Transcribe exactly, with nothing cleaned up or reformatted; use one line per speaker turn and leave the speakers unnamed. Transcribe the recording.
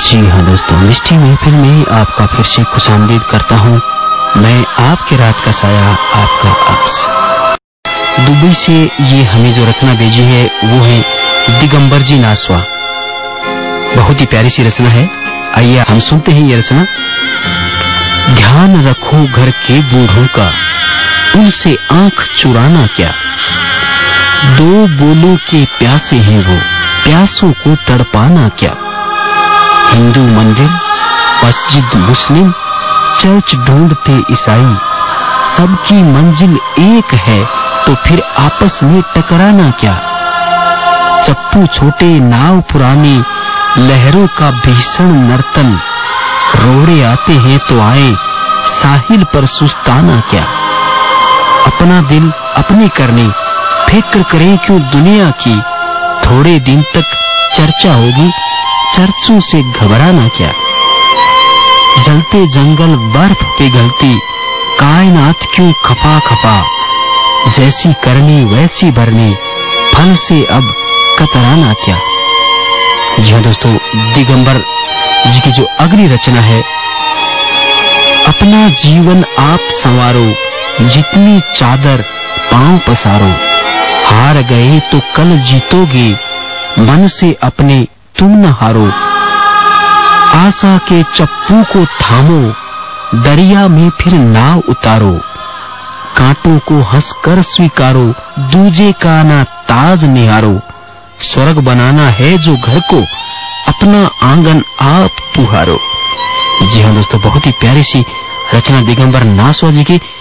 जी हाँ दोस्तों, मिष्टी महफिल में आपका फिर से खुशामदीद करता हूँ। मैं आपके रात का साया, आपका अक्स। दुबई से ये हमें जो रचना भेजी है वो है दिगंबर जी नासवा। बहुत ही प्यारी सी रचना है, आइए हम सुनते हैं ये रचना। ध्यान रखो घर के बूढ़ों का, उनसे आंख चुराना क्या। दो बोलों के प्यासे हैं वो, प्यासों को तड़पाना क्या। हिंदू मंदिर, मस्जिद मुस्लिम, चर्च ढूंढते ईसाई, सबकी मंजिल एक है तो फिर आपस में टकराना क्या। चप्पू छोटे नाव पुरानी, लहरों का भीषण नर्तन, रोड़े आते हैं तो आए, साहिल पर सुस्ताना क्या। अपना दिल अपने करने, फिक्र करें क्यों दुनिया की। थोड़े दिन तक चर्चा होगी, चर्चों से घबराना क्या। जलते जंगल बर्फ पिघलती, कायनात क्यों खपा खपा। जैसी करनी वैसी भरनी, फल से अब कतराना क्या। जी हाँ दोस्तों, दिगंबर जी की जो अगली रचना है, अपना जीवन आप संवारो, जितनी चादर पांव पसारो। हार गए तो कल जीतोगे, मन से अपने तुम न हारो। आशा के चप्पू को थामो, दरिया में फिर नाव उतारो। कांटों को हंसकर स्वीकारो, दूजे का ना ताज निहारो। स्वर्ग बनाना है जो घर को, अपना आंगन आप तुहारो। जी हाँ दोस्तों, बहुत ही प्यारी सी रचना दिगंबर नासवा जी की।